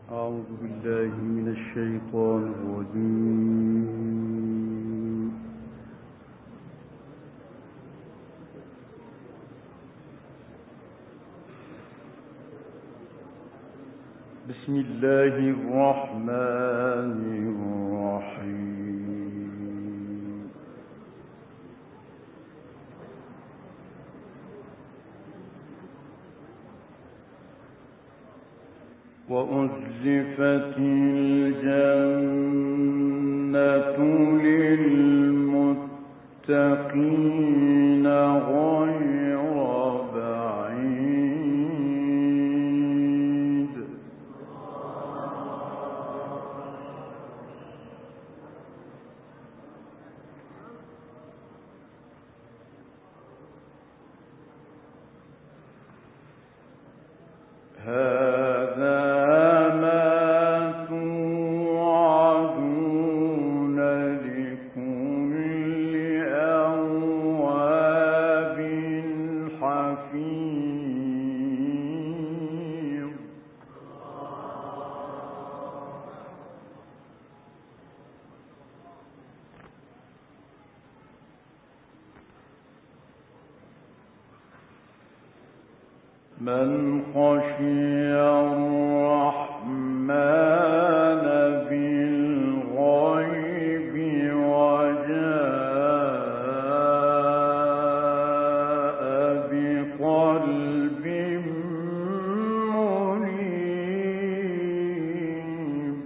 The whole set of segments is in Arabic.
أعوذ بالله من الشيطان الرجيم. بسم الله الرحمن الرحيم. وأزلفت الجنة للمتقين غير بعيد. هذا من خشي الرحمن بالغيب وجاء بقلب منيب.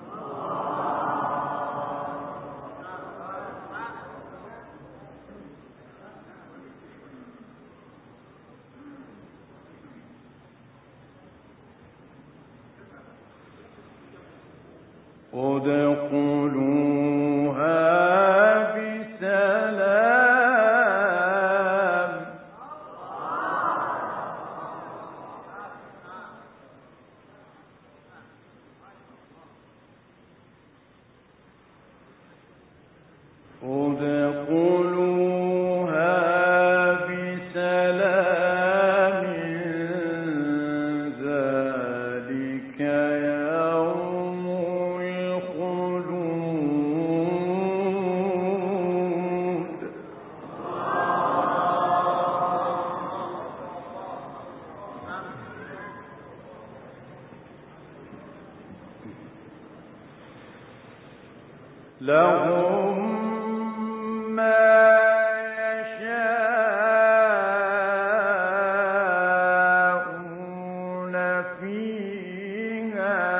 ادخلوها بسلام. ادخلوها بسلام. ذلك يوم الخلود. لهم ما يشاءون فيها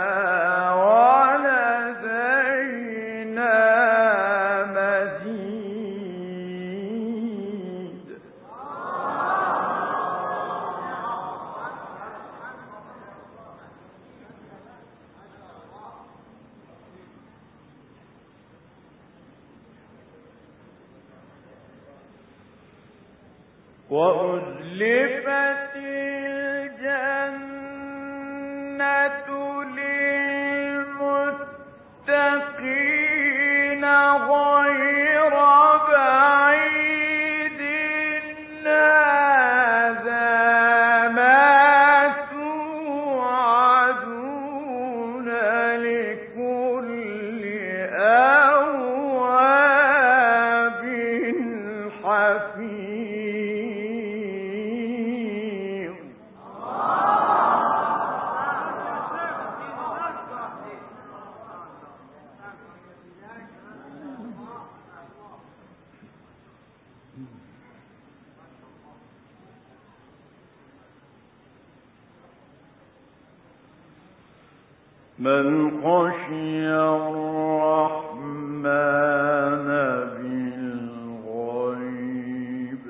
ولدينا مزيد. وأزلفت الجنة للمتقين غير بعيد. هذا ما توعدون لكل أواب حفيظ. من خشي الرحمن بالغيب.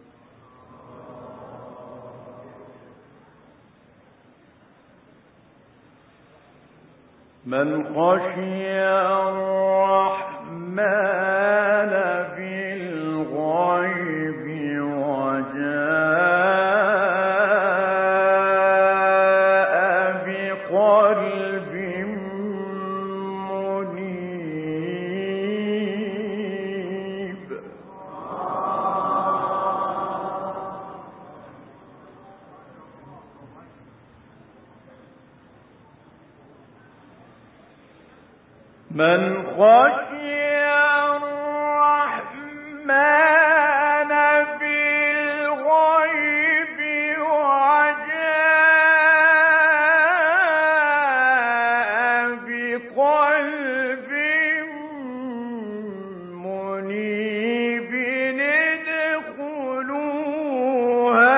من خشي الرحمن بالغيب وجاء بقلب منيب. من خشي الرحمن بالغيب وجاء بقلب منيب ادخلوها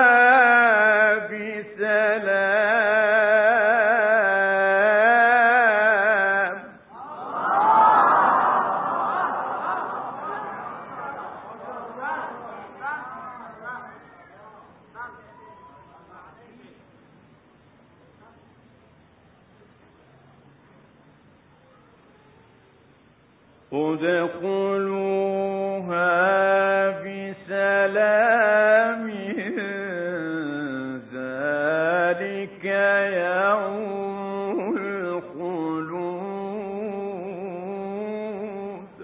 بسلام. ادخلوها بسلام ذلك يوم الخلود.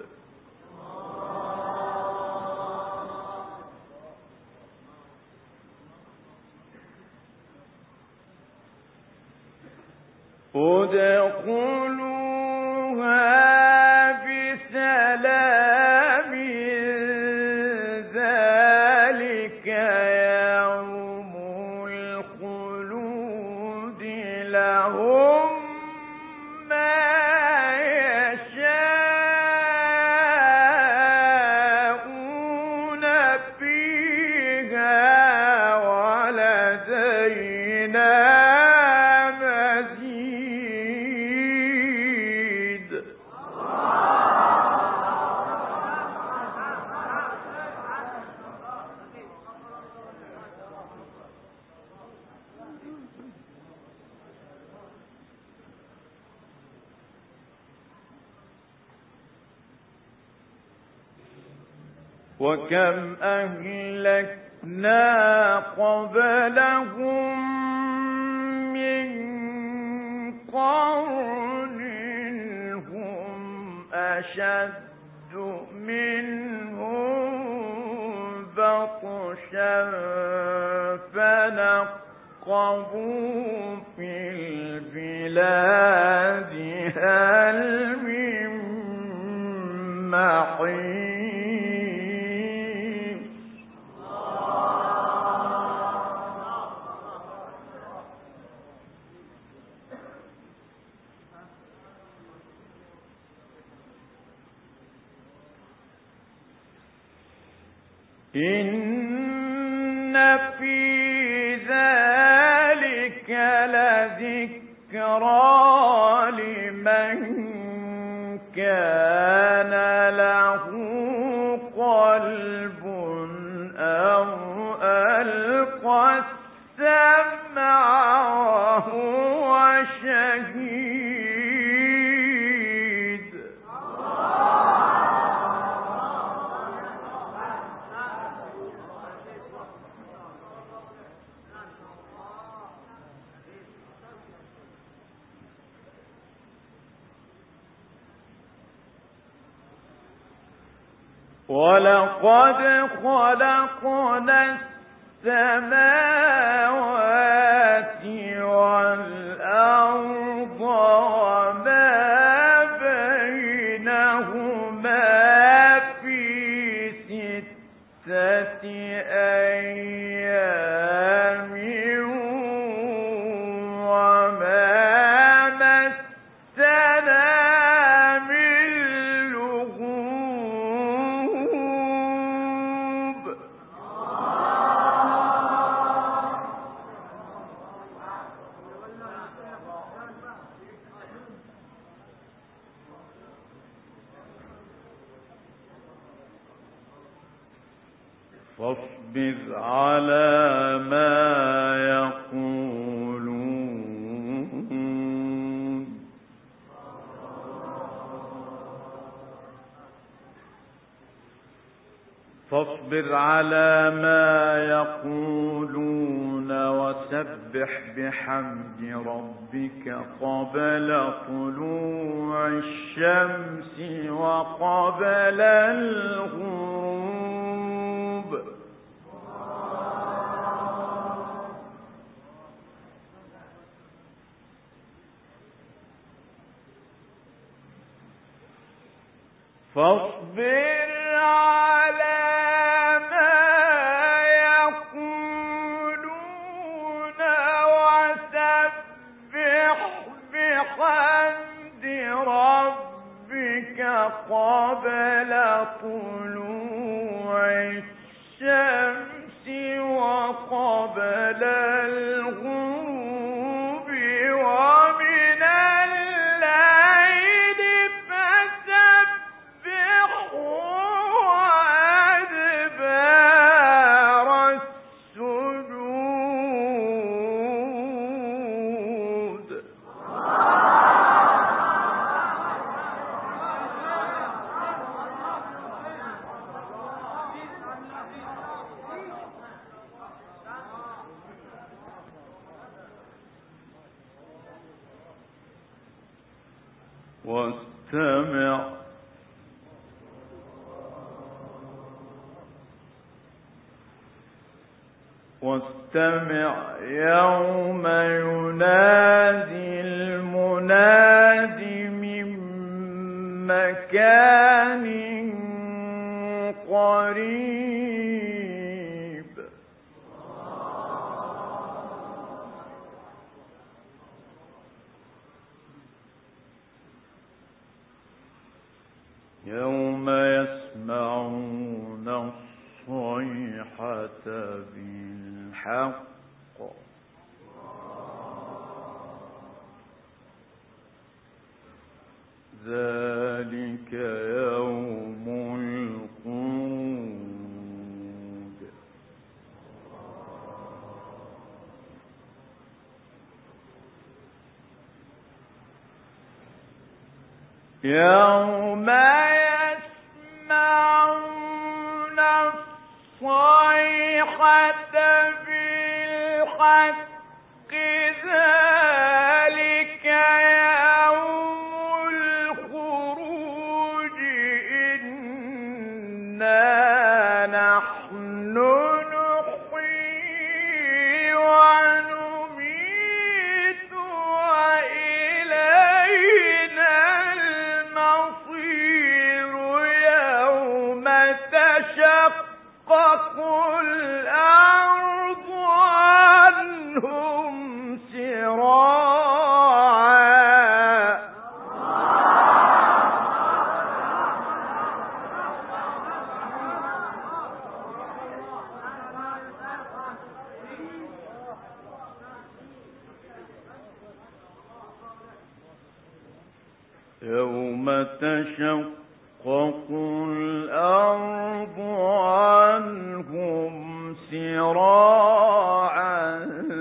ادخلوها بسلام ذلك يوم الخلود لهم ما يشاءون فيها ولدينا مزيد. وكم أهلكنا قبلهم من قرن هم أشد منهم بطشا فنقبوا في البلاد هل من محيص. إن في ذلك لذكرى لمن كان له قلب أو ألقى السمع وهو شهيد. ولقد خلقنا السماوات والأرض وما بينهما في 6 أيام وما مسنا من لغوب. فاصبر على ما يقولون فاصبر على ما يقولون وسبح بحمد ربك قبل طلوع الشمس وقبل الغروب. فاصبر على ما يقولون وسبح بحمد ربك قبل طلوع الشمس وقبل الغروب ومن الليل فسبحه وأدبار السجود. واستمع يوم ينادي المناد من مكان قريب. يوم يسمعون الصيحة بالحق ذلك يوم الخروج. يوم يسمعون الصيحة بالحق ذلك يوم الخروج. إنا نحن نحيي ونميت وإلينا المصير. يوم تشقق الأرض عنهم سراعا. يوم تشقق الأرض عنهم سراعا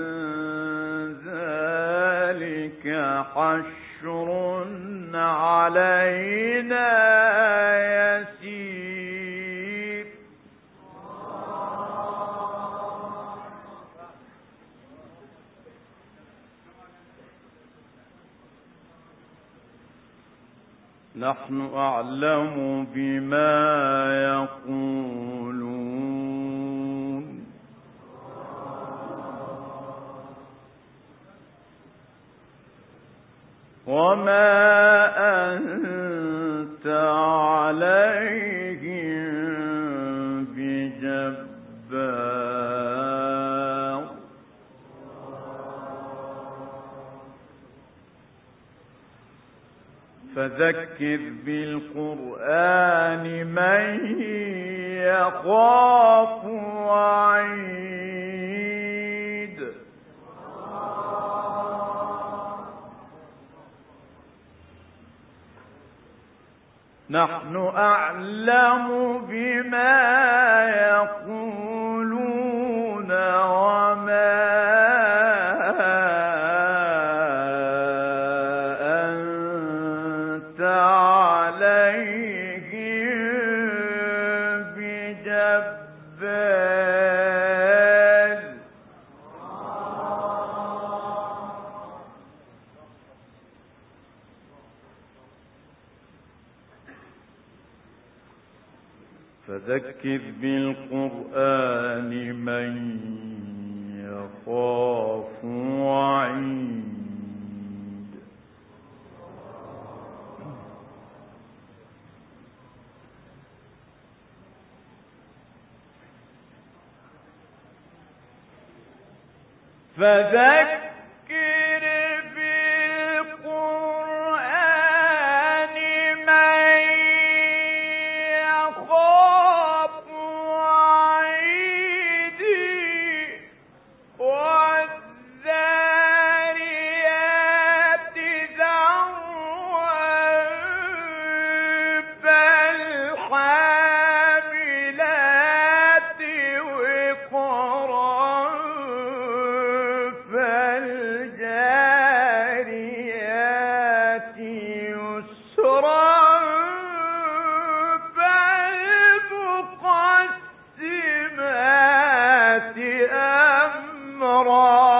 ذلك حشر علينا يسير. نحن أعلم بما يقولون وما أنت عليهم بجبار. فذكر بالقرآن من يخاف وعيد. نحن أعلم بما يقولون وما أنت عليهم بجبار. فذكر بالقرآن من يخاف وعيد. فذكر بالقرآن من يخاف وعيدي والذاريات ذروا فالحاملات وقرا فالجاريات يسرا فالمقسمات أمرا.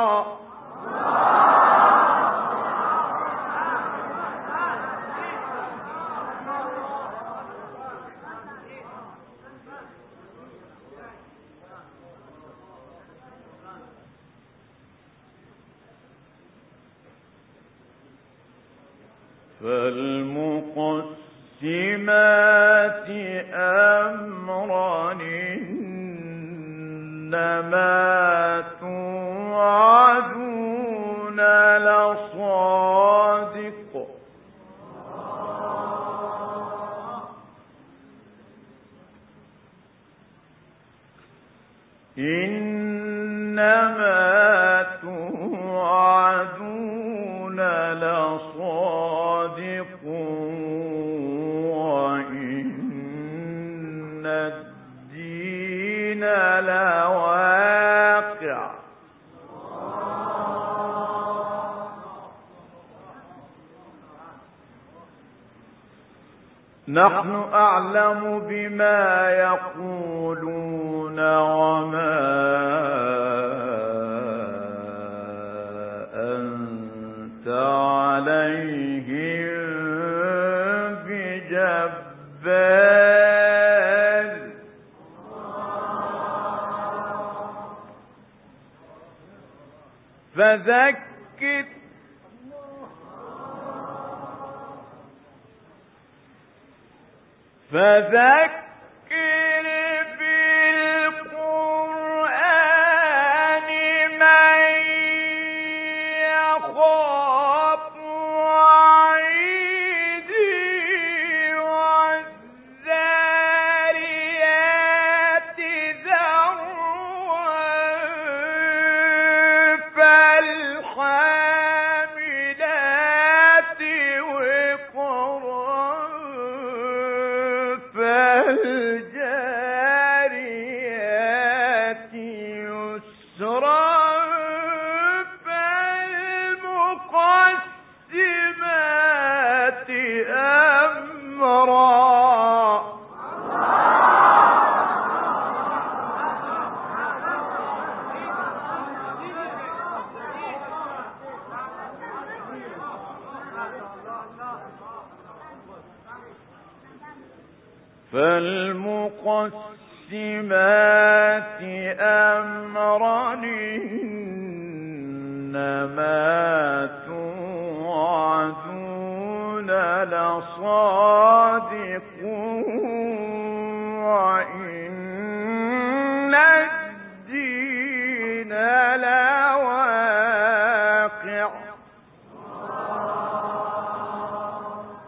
فالمقسمات أمرا إنما توعدون لصادق. إنما توعدون لصادق وإن الدين لواقع. نحن أعلم بما يقولون وما أنت عليهم بجبار. فذكر بالقرآن من يخاف وعيدي والذاريات ذروا فالحاملات وقرا فالجاريات يسرا فالمقسمات أمرا. فالمقسمات أمرا إنما توعدون لصادق وإن الدين لواقع.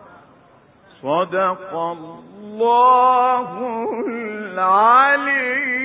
صدق الله العلي